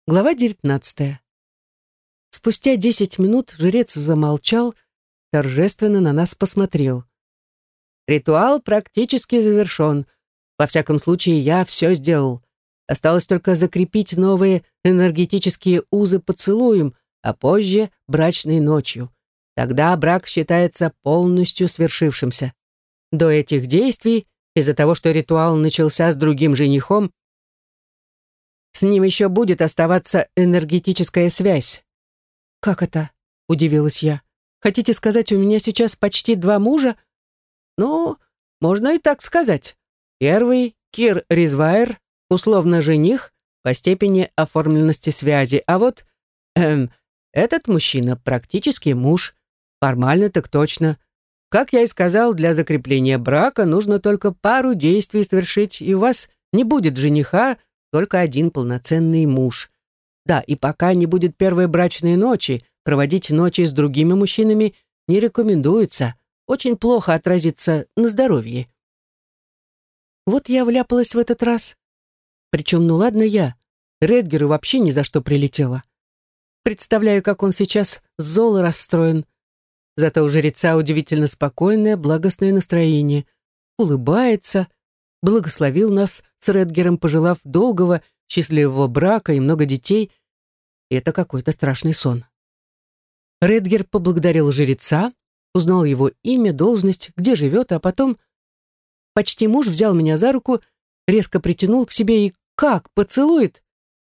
Глава 19. Спустя 10 минут жрец замолчал, торжественно на нас посмотрел. «Ритуал практически завершен. Во всяком случае, я все сделал. Осталось только закрепить новые энергетические узы поцелуем, а позже брачной ночью. Тогда брак считается полностью свершившимся. До этих действий, из-за того, что ритуал начался с другим женихом, с ним еще будет оставаться энергетическая связь». «Как это?» — удивилась я. «Хотите сказать, у меня сейчас почти 2 мужа?» «Ну, можно и так сказать. Первый — Кир Ризвайр, условно жених, по степени оформленности связи, а вот этот мужчина практически муж. Формально так точно. Как я и сказал, для закрепления брака нужно только пару действий совершить, и у вас не будет жениха, только один полноценный муж. Да, и пока не будет первой брачной ночи, проводить ночи с другими мужчинами не рекомендуется. Очень плохо отразится на здоровье». Вот я вляпалась в этот раз. Причем, ну ладно я, Редгеру вообще ни за что прилетела. Представляю, как он сейчас зол и расстроен. Зато у жреца удивительно спокойное, благостное настроение. Улыбается, благословил нас с Редгером, пожелав долгого, счастливого брака и много детей. И это какой-то страшный сон. Редгер поблагодарил жреца, узнал его имя, должность, где живет, а потом почти муж взял меня за руку, резко притянул к себе и как поцелует.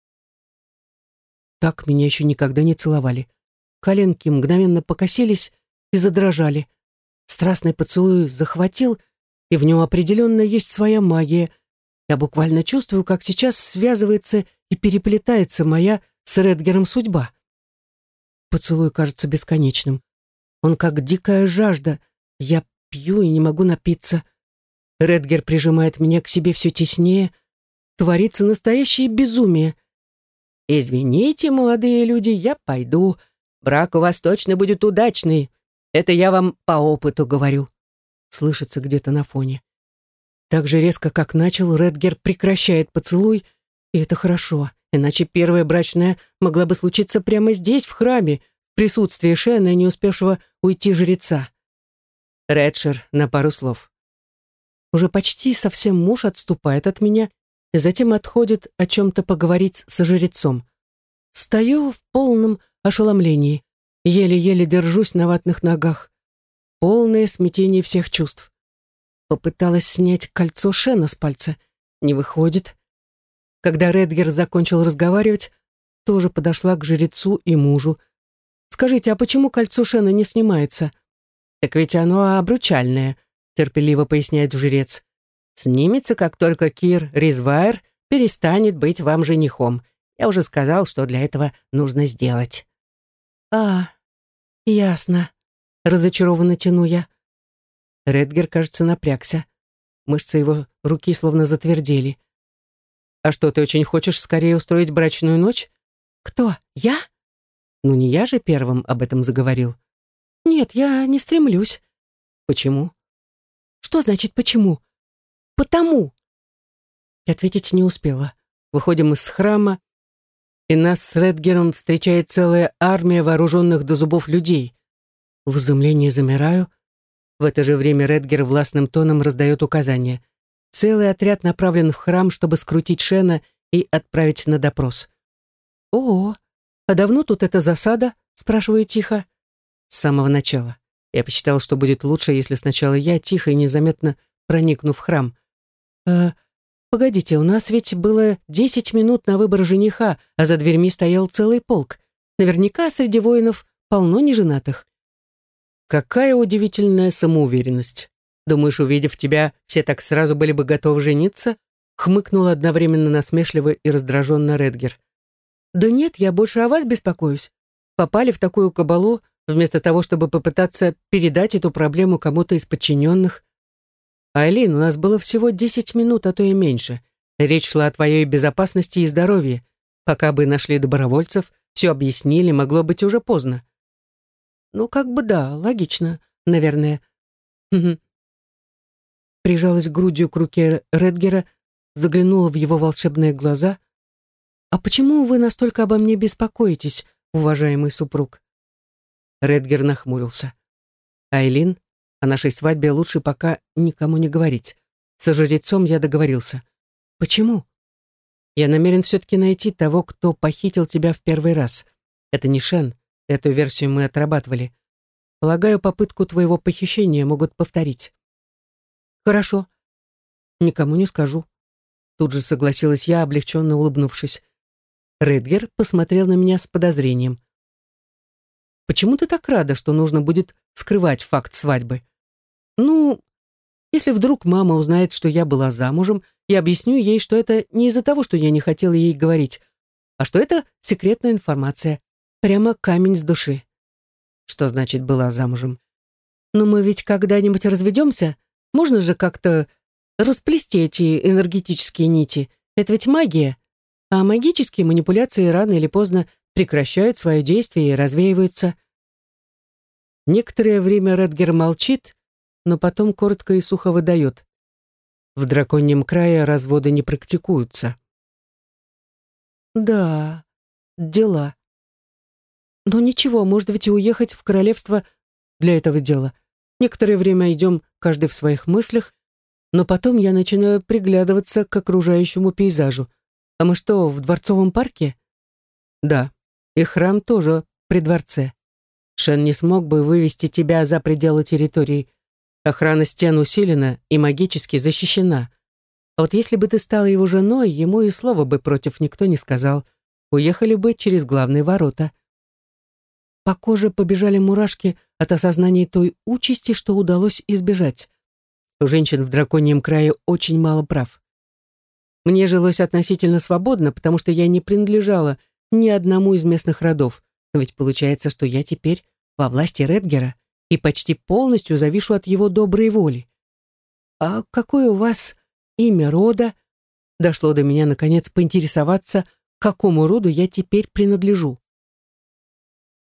Так меня еще никогда не целовали. Коленки мгновенно покосились и задрожали. Страстный поцелуй захватил, и в нем определенно есть своя магия. Я буквально чувствую, как сейчас связывается и переплетается моя с Редгером судьба. Поцелуй кажется бесконечным. Он как дикая жажда. Я пью и не могу напиться. Редгер прижимает меня к себе все теснее. Творится настоящее безумие. «Извините, молодые люди, я пойду. Брак у вас точно будет удачный. Это я вам по опыту говорю», — слышится где-то на фоне. Так же резко, как начал, Редгер прекращает поцелуй, и это хорошо, иначе первая брачная могла бы случиться прямо здесь, в храме, в присутствии Шена, не успевшего уйти жреца. «Редшер, на пару слов». Уже почти совсем муж отступает от меня и затем отходит о чем-то поговорить со жрецом. Стою в полном ошеломлении, еле-еле держусь на ватных ногах. Полное смятение всех чувств. Попыталась снять кольцо Шена с пальца. Не выходит. Когда Редгер закончил разговаривать, тоже подошла к жрецу и мужу. «Скажите, а почему кольцо Шена не снимается?» «Так ведь оно обручальное», — терпеливо поясняет жрец. «Снимется, как только Кир Ризвайр перестанет быть вам женихом. Я уже сказал, что для этого нужно сделать». «А, ясно», — разочарованно тяну я. Редгер, кажется, напрягся. Мышцы его руки словно затвердели. «А что, ты очень хочешь скорее устроить брачную ночь?» «Кто? Я?» «Ну, не я же первым об этом заговорил». «Нет, я не стремлюсь». «Почему?» «Что значит «почему»?» «Потому». И ответить не успела. Выходим из храма, и нас с Редгером встречает целая армия вооруженных до зубов людей. В изумлении замираю. В это же время Редгер властным тоном раздает указания. Целый отряд направлен в храм, чтобы скрутить Шена и отправить на допрос. «О, а давно тут эта засада?» — спрашиваю тихо. «С самого начала. Я посчитал, что будет лучше, если сначала я, тихо и незаметно проникну в храм. Погодите, у нас ведь было 10 минут на выбор жениха, а за дверьми стоял целый полк. Наверняка среди воинов полно неженатых». «Какая удивительная самоуверенность. Думаешь, увидев тебя, все так сразу были бы готовы жениться?» Хмыкнул одновременно насмешливо и раздраженно Редгер. «Да нет, я больше о вас беспокоюсь. Попали в такую кабалу, вместо того, чтобы попытаться передать эту проблему кому-то из подчиненных. Айлин, у нас было всего 10 минут, а то и меньше. Речь шла о твоей безопасности и здоровье. Пока бы нашли добровольцев, все объяснили, могло быть уже поздно». «Ну, как бы да, логично, наверное». Прижалась грудью к руке Редгера, заглянула в его волшебные глаза. «А почему вы настолько обо мне беспокоитесь, уважаемый супруг?» Редгер нахмурился. «Айлин, о нашей свадьбе лучше пока никому не говорить. Со жрецом я договорился». «Почему?» «Я намерен все-таки найти того, кто похитил тебя в первый раз. Это не Шен, эту версию мы отрабатывали. Полагаю, попытку твоего похищения могут повторить». «Хорошо. Никому не скажу». Тут же согласилась я, облегченно улыбнувшись. Редгер посмотрел на меня с подозрением. «Почему ты так рада, что нужно будет скрывать факт свадьбы?» «Ну, если вдруг мама узнает, что я была замужем, я объясню ей, что это не из-за того, что я не хотела ей говорить, а что это секретная информация. Прямо камень с души». «Что значит была замужем?» «Но мы ведь когда-нибудь разведемся? Можно же как-то расплести эти энергетические нити. Это ведь магия. А магические манипуляции рано или поздно прекращают свое действие и развеиваются». Некоторое время Редгер молчит, но потом коротко и сухо выдает. «В драконьем крае разводы не практикуются». «Да, дела. Но ничего, может ведь и уехать в королевство для этого дела. Некоторое время идем каждый в своих мыслях, но потом я начинаю приглядываться к окружающему пейзажу. А мы что, в дворцовом парке?» «Да, и храм тоже при дворце. Шен не смог бы вывести тебя за пределы территории. Охрана стен усилена и магически защищена. А вот если бы ты стала его женой, ему и слова бы против никто не сказал. Уехали бы через главные ворота». По коже побежали мурашки от осознания той участи, что удалось избежать. У женщин в драконьем крае очень мало прав. Мне жилось относительно свободно, потому что я не принадлежала ни одному из местных родов. Но ведь получается, что я теперь во власти Редгера и почти полностью завишу от его доброй воли. «А какое у вас имя рода?» Дошло до меня, наконец, поинтересоваться, к какому роду я теперь принадлежу.